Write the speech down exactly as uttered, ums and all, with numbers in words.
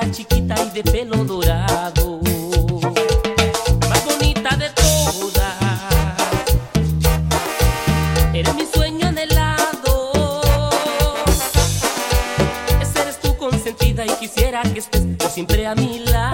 hermosa, chiquita y de pelo dorado, más bonita de todas. Eres mi sueño anhelado, esa eres tu consentida y quisiera que estés por siempre a mi lado.